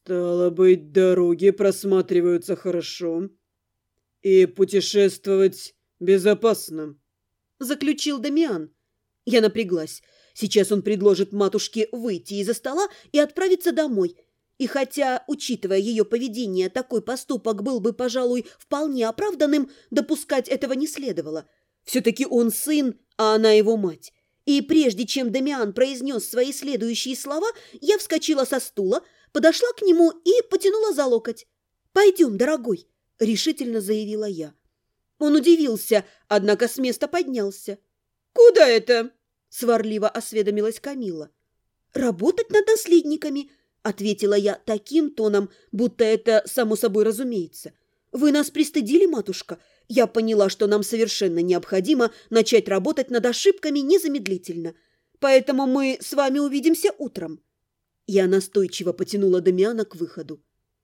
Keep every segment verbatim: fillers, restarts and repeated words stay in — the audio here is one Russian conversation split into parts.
Стало быть, дороги просматриваются хорошо, и путешествовать безопасно, заключил Дамиан. Я напряглась. Сейчас он предложит матушке выйти из-за стола и отправиться домой. И хотя, учитывая ее поведение, такой поступок был бы, пожалуй, вполне оправданным, допускать этого не следовало. Все-таки он сын, а она его мать. И прежде чем Дамиан произнес свои следующие слова, я вскочила со стула, подошла к нему и потянула за локоть. «Пойдем, дорогой», — решительно заявила я. Он удивился, однако с места поднялся. «Куда это?» — сварливо осведомилась Камилла. «Работать над наследниками», — ответила я таким тоном, будто это само собой разумеется. «Вы нас пристыдили, матушка. Я поняла, что нам совершенно необходимо начать работать над ошибками незамедлительно. Поэтому мы с вами увидимся утром». Я настойчиво потянула Дамиана к выходу.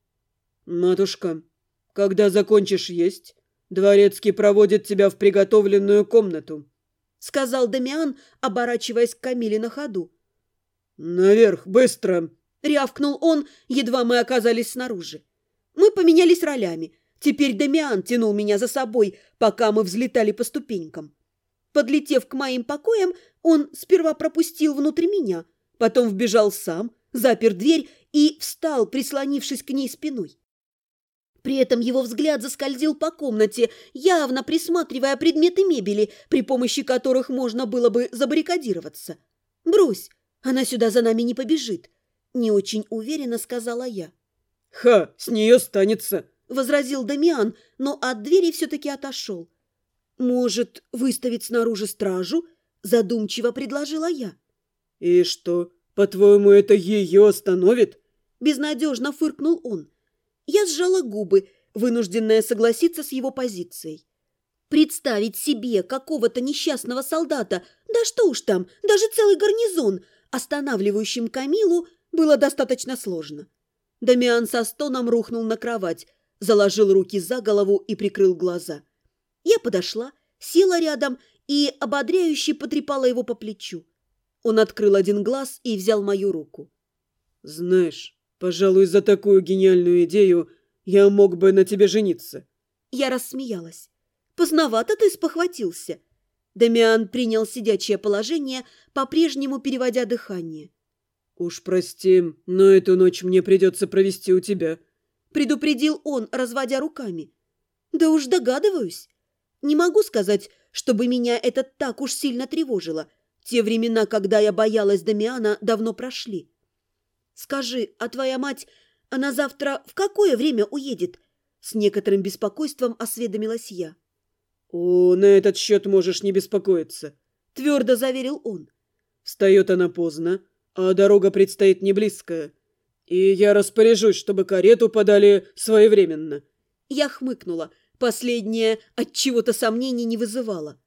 «Матушка, когда закончишь есть, дворецкий проводит тебя в приготовленную комнату», — сказал Дамиан, оборачиваясь к Камиле на ходу. «Наверх, быстро!» — рявкнул он, едва мы оказались снаружи. Мы поменялись ролями. Теперь Дамиан тянул меня за собой, пока мы взлетали по ступенькам. Подлетев к моим покоям, он сперва пропустил внутрь меня, потом вбежал сам, запер дверь и встал, прислонившись к ней спиной. При этом его взгляд заскользил по комнате, явно присматривая предметы мебели, при помощи которых можно было бы забаррикадироваться. «Брось, она сюда за нами не побежит», — не очень уверенно сказала я. «Ха, с нее станется», — возразил Дамиан, но от двери все-таки отошел. «Может, выставить снаружи стражу?» — задумчиво предложила я. «И что, по-твоему, это ее остановит?» — безнадежно фыркнул он. Я сжала губы, вынужденная согласиться с его позицией. Представить себе какого-то несчастного солдата, да что уж там, даже целый гарнизон, останавливающим Камилу, было достаточно сложно. Дамиан со стоном рухнул на кровать, заложил руки за голову и прикрыл глаза. Я подошла, села рядом и ободряюще потрепала его по плечу. Он открыл один глаз и взял мою руку. «Знаешь, пожалуй, за такую гениальную идею я мог бы на тебе жениться». Я рассмеялась. «Поздновато ты спохватился». Дамиан принял сидячее положение, по-прежнему переводя дыхание. «Уж прости, но эту ночь мне придется провести у тебя», — предупредил он, разводя руками. «Да уж догадываюсь. Не могу сказать, чтобы меня это так уж сильно тревожило. Те времена, когда я боялась Дамиана, давно прошли. Скажи, а твоя мать, она завтра в какое время уедет?» С некоторым беспокойством осведомилась я. «О, на этот счет можешь не беспокоиться», — твердо заверил он. «Встает она поздно, а дорога предстоит не близкая. И я распоряжусь, чтобы карету подали своевременно». Я хмыкнула. Последнее от чего-то сомнений не вызывало.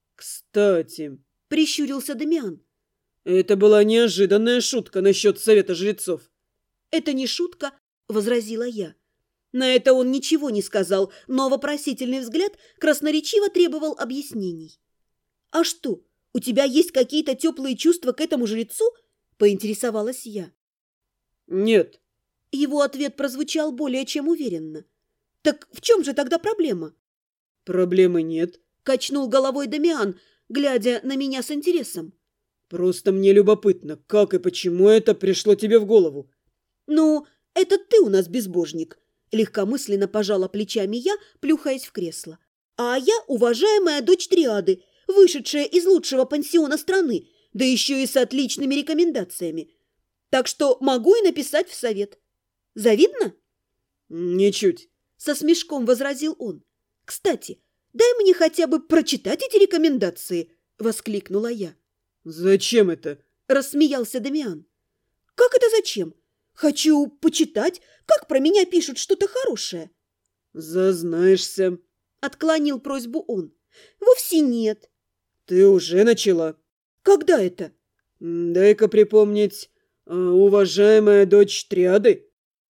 «Кстати», — прищурился Дамиан. «это была неожиданная шутка насчет совета жрецов». «Это не шутка», — возразила я. На это он ничего не сказал, но вопросительный взгляд красноречиво требовал объяснений. «А что, у тебя есть какие-то теплые чувства к этому жрецу?» — поинтересовалась я. «Нет». Его ответ прозвучал более чем уверенно. «Так в чем же тогда проблема?» «Проблемы нет», — качнул головой Дамиан, глядя на меня с интересом. «Просто мне любопытно, как и почему это пришло тебе в голову». «Ну, это ты у нас безбожник», — легкомысленно пожала плечами я, плюхаясь в кресло. «А я уважаемая дочь триады, вышедшая из лучшего пансиона страны, да еще и с отличными рекомендациями. Так что могу и написать в совет. Завидно?» «Ничуть», — со смешком возразил он. «Кстати, дай мне хотя бы прочитать эти рекомендации», — воскликнула я. «Зачем это?» — рассмеялся Дамиан. «Как это зачем? Хочу почитать, как про меня пишут что-то хорошее». «Зазнаешься», — отклонил просьбу он. «Вовсе нет». «Ты уже начала». «Когда это?» «Дай-ка припомнить, уважаемая дочь триады».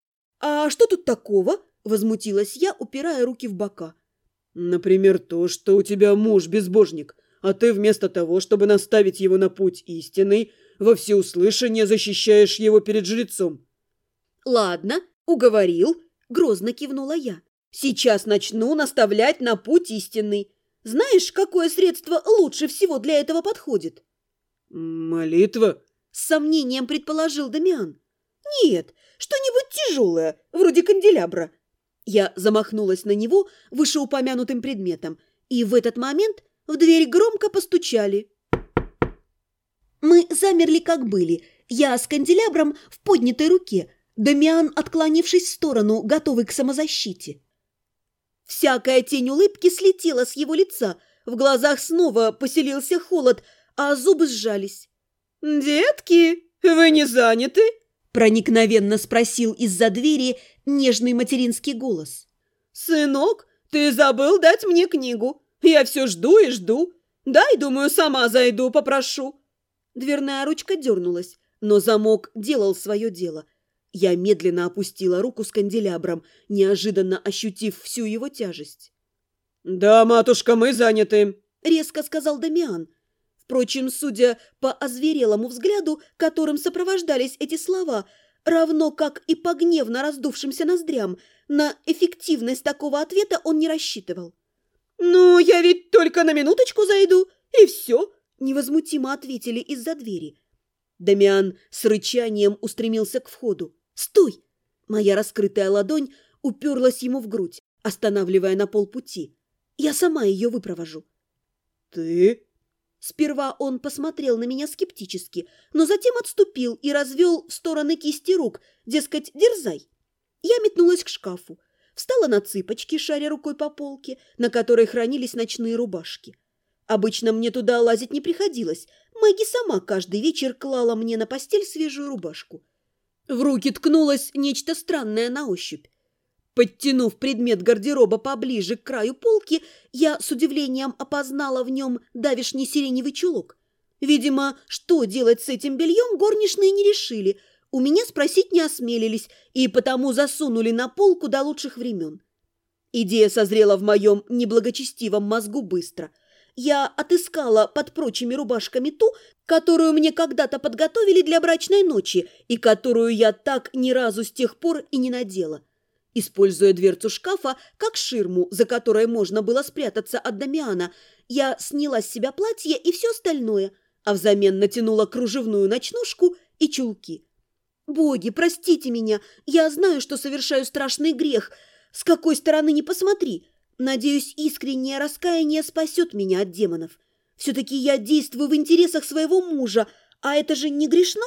«А что тут такого?» — возмутилась я, упирая руки в бока. «Например, то, что у тебя муж безбожник, а ты вместо того, чтобы наставить его на путь истинный, во всеуслышание защищаешь его перед жрецом». «Ладно, уговорил», – грозно кивнула я. «Сейчас начну наставлять на путь истинный. Знаешь, какое средство лучше всего для этого подходит?» «Молитва?» – с сомнением предположил Дамиан. «Нет, что-нибудь тяжелое, вроде канделябра». Я замахнулась на него вышеупомянутым предметом, и в этот момент в дверь громко постучали. Мы замерли, как были. Я с канделябром в поднятой руке, Дамиан, отклонившись в сторону, готовый к самозащите. Всякая тень улыбки слетела с его лица, в глазах снова поселился холод, а зубы сжались. «Детки, вы не заняты?» – проникновенно спросил из-за двери нежный материнский голос. «Сынок, ты забыл дать мне книгу. Я все жду и жду. Дай, думаю, сама зайду, попрошу». Дверная ручка дернулась, но замок делал свое дело. Я медленно опустила руку с канделябром, неожиданно ощутив всю его тяжесть. «Да, матушка, мы заняты», — резко сказал Дамиан. Впрочем, судя по озверелому взгляду, которым сопровождались эти слова, равно как и по гневно раздувшимся ноздрям, на эффективность такого ответа он не рассчитывал. «Ну, я ведь только на минуточку зайду, и все», — невозмутимо ответили из-за двери. Дамиан с рычанием устремился к входу. «Стой!» Моя раскрытая ладонь уперлась ему в грудь, останавливая на полпути. «Я сама ее выпровожу». «Ты?» Сперва он посмотрел на меня скептически, но затем отступил и развел в стороны кисти рук, дескать, дерзай. Я метнулась к шкафу, встала на цыпочки, шаря рукой по полке, на которой хранились ночные рубашки. Обычно мне туда лазить не приходилось. Мэгги сама каждый вечер клала мне на постель свежую рубашку. В руки ткнулось нечто странное на ощупь. Подтянув предмет гардероба поближе к краю полки, я с удивлением опознала в нем давишний сиреневый чулок. Видимо, что делать с этим бельем горничные не решили. У меня спросить не осмелились и потому засунули на полку до лучших времен. Идея созрела в моем неблагочестивом мозгу быстро. Я отыскала под прочими рубашками ту, которую мне когда-то подготовили для брачной ночи и которую я так ни разу с тех пор и не надела. Используя дверцу шкафа как ширму, за которой можно было спрятаться от Дамиана, я сняла с себя платье и все остальное, а взамен натянула кружевную ночнушку и чулки. «Боги, простите меня, я знаю, что совершаю страшный грех. С какой стороны ни посмотри. Надеюсь, искреннее раскаяние спасет меня от демонов. Все-таки я действую в интересах своего мужа, а это же не грешно?»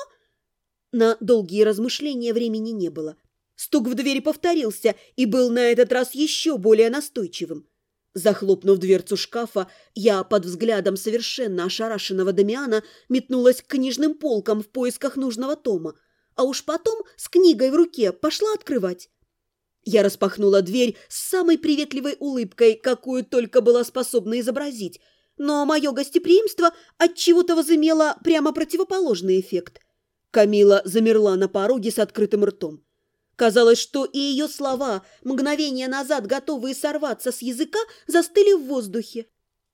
На долгие размышления времени не было. Стук в двери повторился и был на этот раз еще более настойчивым. Захлопнув дверцу шкафа, я под взглядом совершенно ошарашенного Дамиана метнулась к книжным полкам в поисках нужного тома, а уж потом с книгой в руке пошла открывать. Я распахнула дверь с самой приветливой улыбкой, какую только была способна изобразить, но мое гостеприимство отчего-то возымело прямо противоположный эффект. Камила замерла на пороге с открытым ртом. Казалось, что и ее слова, мгновение назад готовые сорваться с языка, застыли в воздухе.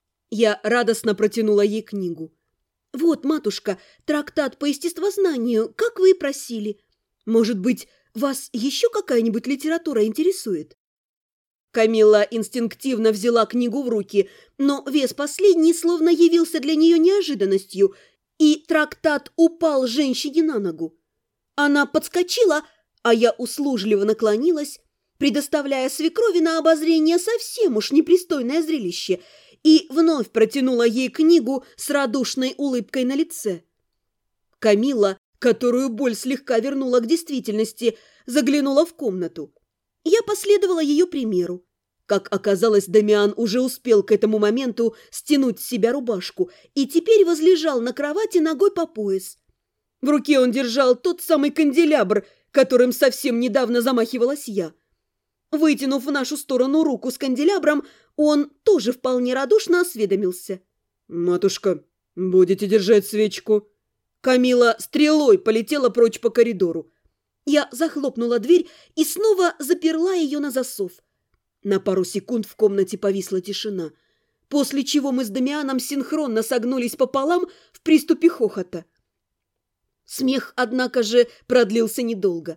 Я радостно протянула ей книгу. «Вот, матушка, трактат по естествознанию, как вы и просили. Может быть, вас еще какая-нибудь литература интересует?» Камилла инстинктивно взяла книгу в руки, но вес последний словно явился для нее неожиданностью, и трактат упал женщине на ногу. Она подскочила, а я услужливо наклонилась, предоставляя свекрови на обозрение совсем уж непристойное зрелище, и вновь протянула ей книгу с радушной улыбкой на лице. Камилла, которую боль слегка вернула к действительности, заглянула в комнату. Я последовала ее примеру. Как оказалось, Дамиан уже успел к этому моменту стянуть с себя рубашку и теперь возлежал на кровати ногой по пояс. В руке он держал тот самый канделябр, которым совсем недавно замахивалась я. Вытянув в нашу сторону руку с канделябром, он тоже вполне радушно осведомился. «Матушка, будете держать свечку?» Камила стрелой полетела прочь по коридору. Я захлопнула дверь и снова заперла ее на засов. На пару секунд в комнате повисла тишина, после чего мы с Дамианом синхронно согнулись пополам в приступе хохота. Смех, однако же, продлился недолго.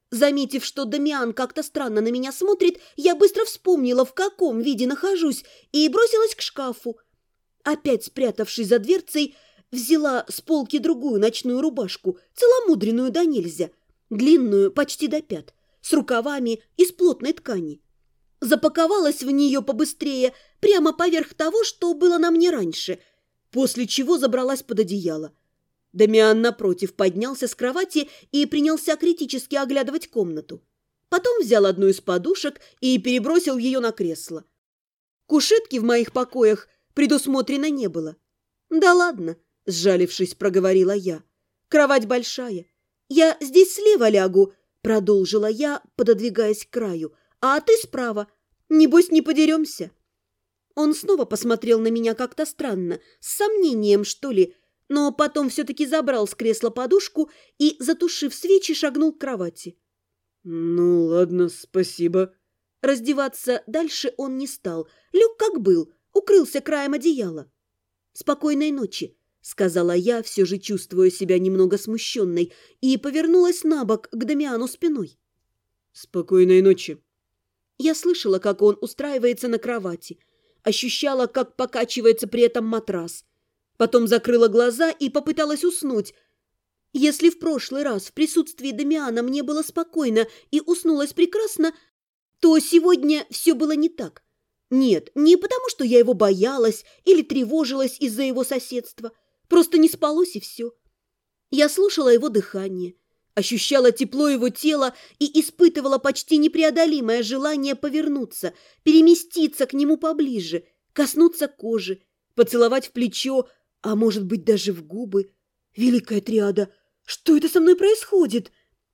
Заметив, что Дамиан как-то странно на меня смотрит, я быстро вспомнила, в каком виде нахожусь, и бросилась к шкафу. Опять спрятавшись за дверцей, взяла с полки другую ночную рубашку, целомудренную да нельзя, длинную почти до пят, с рукавами из плотной ткани. Запаковалась в нее побыстрее, прямо поверх того, что было на мне раньше, после чего забралась под одеяло. Дамиан, напротив, поднялся с кровати и принялся критически оглядывать комнату. Потом взял одну из подушек и перебросил ее на кресло. Кушетки в моих покоях предусмотрено не было. «Да ладно», — сжалившись, проговорила я. «Кровать большая. Я здесь слева лягу», — продолжила я, пододвигаясь к краю. «А ты справа. Небось, не подеремся». Он снова посмотрел на меня как-то странно, с сомнением, что ли, но потом все-таки забрал с кресла подушку и, затушив свечи, шагнул к кровати. «Ну, ладно, спасибо». Раздеваться дальше он не стал. Лег как был, укрылся краем одеяла. «Спокойной ночи», — сказала я, все же чувствуя себя немного смущенной, и повернулась на бок к Дамиану спиной. «Спокойной ночи». Я слышала, как он устраивается на кровати, ощущала, как покачивается при этом матрас. Потом закрыла глаза и попыталась уснуть. Если в прошлый раз в присутствии Дамиана мне было спокойно и уснулось прекрасно, то сегодня все было не так. Нет, не потому, что я его боялась или тревожилась из-за его соседства. Просто не спалось и все. Я слушала его дыхание, ощущала тепло его тела и испытывала почти непреодолимое желание повернуться, переместиться к нему поближе, коснуться кожи, поцеловать в плечо, а может быть даже в губы. Великая триада, что это со мной происходит?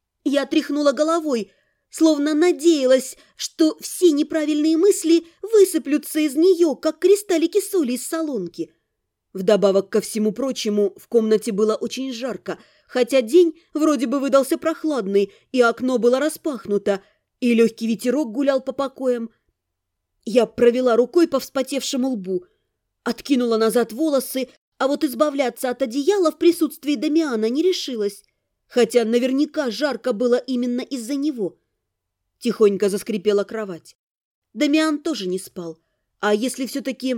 Я тряхнула головой, словно надеялась, что все неправильные мысли высыплются из нее, как кристаллики соли из солонки. Вдобавок ко всему прочему, в комнате было очень жарко, хотя день вроде бы выдался прохладный, и окно было распахнуто, и легкий ветерок гулял по покоям. Я провела рукой по вспотевшему лбу, откинула назад волосы, а вот избавляться от одеяла в присутствии Дамиана не решилась, хотя наверняка жарко было именно из-за него. Тихонько заскрипела кровать. Дамиан тоже не спал. А если все-таки...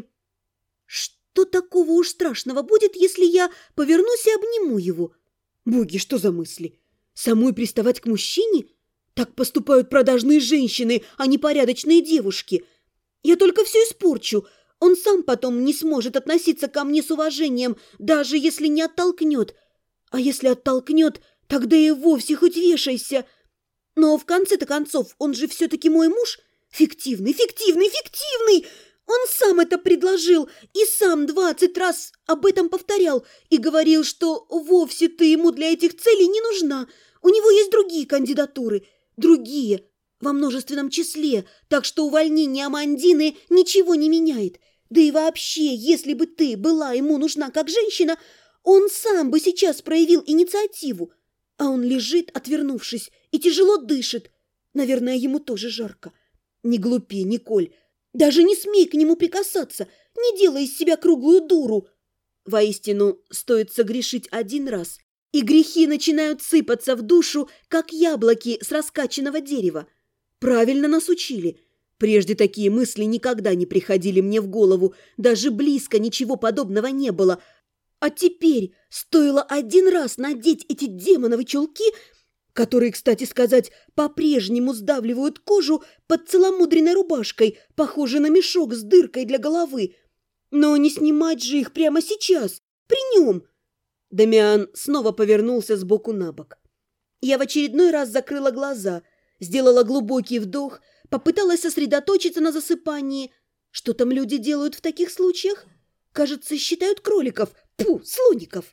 Что такого уж страшного будет, если я повернусь и обниму его? Боги, что за мысли? Самой приставать к мужчине? Так поступают продажные женщины, а не порядочные девушки. Я только все испорчу. Он сам потом не сможет относиться ко мне с уважением, даже если не оттолкнет. А если оттолкнет, тогда и вовсе хоть вешайся. Но в конце-то концов, он же все-таки мой муж. Фиктивный, фиктивный, фиктивный! Он сам это предложил и сам двадцать раз об этом повторял и говорил, что вовсе ты ему для этих целей не нужна. У него есть другие кандидатуры, другие, во множественном числе, так что увольнение Амандины ничего не меняет. Да и вообще, если бы ты была ему нужна как женщина, он сам бы сейчас проявил инициативу. А он лежит, отвернувшись, и тяжело дышит. Наверное, ему тоже жарко. Не глупи, Николь. Даже не смей к нему прикасаться. Не делай из себя круглую дуру. Воистину, стоит согрешить один раз, и грехи начинают сыпаться в душу, как яблоки с раскачанного дерева. Правильно нас учили. Прежде такие мысли никогда не приходили мне в голову. Даже близко ничего подобного не было. А теперь стоило один раз надеть эти демоновы чулки, которые, кстати сказать, по-прежнему сдавливают кожу под целомудренной рубашкой, похожей на мешок с дыркой для головы. Но не снимать же их прямо сейчас, при нем. Дамиан снова повернулся сбоку на бок. Я в очередной раз закрыла глаза, сделала глубокий вдох, попыталась сосредоточиться на засыпании. Что там люди делают в таких случаях? Кажется, считают кроликов, пфу, слоников.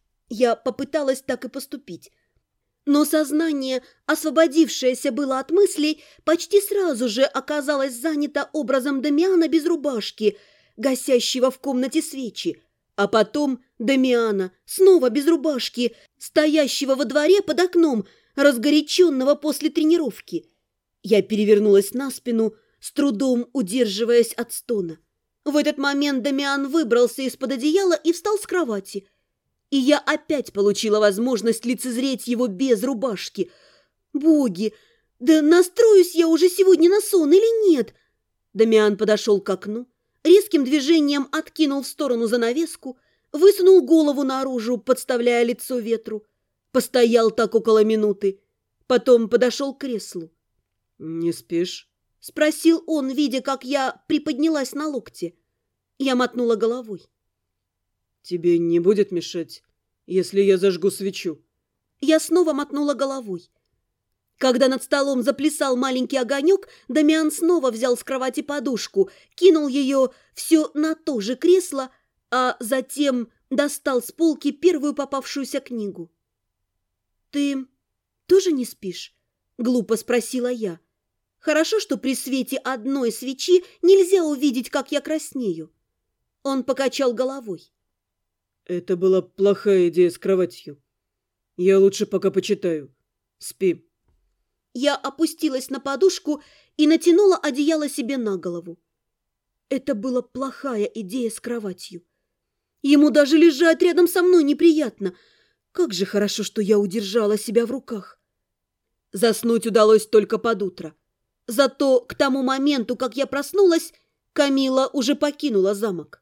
Я попыталась так и поступить. Но сознание, освободившееся было от мыслей, почти сразу же оказалось занято образом Дамиана без рубашки, гасящего в комнате свечи, а потом Дамиана, снова без рубашки, стоящего во дворе под окном, разгоряченного после тренировки. Я перевернулась на спину, с трудом удерживаясь от стона. В этот момент Дамиан выбрался из-под одеяла и встал с кровати. И я опять получила возможность лицезреть его без рубашки. Боги, да настроюсь я уже сегодня на сон или нет? Дамиан подошел к окну, резким движением откинул в сторону занавеску, высунул голову наружу, подставляя лицо ветру. Постоял так около минуты, потом подошел к креслу. «Не спишь?» — спросил он, видя, как я приподнялась на локте. Я мотнула головой. «Тебе не будет мешать, если я зажгу свечу?» Я снова мотнула головой. Когда над столом заплясал маленький огонек, Дамиан снова взял с кровати подушку, кинул ее все на то же кресло, а затем достал с полки первую попавшуюся книгу. «Ты тоже не спишь?» — глупо спросила я. «Хорошо, что при свете одной свечи нельзя увидеть, как я краснею». Он покачал головой. «Это была плохая идея с кроватью. Я лучше пока почитаю. Спи». Я опустилась на подушку и натянула одеяло себе на голову. Это была плохая идея с кроватью. Ему даже лежать рядом со мной неприятно. Как же хорошо, что я удержала себя в руках. Заснуть удалось только под утро. Зато к тому моменту, как я проснулась, Камила уже покинула замок.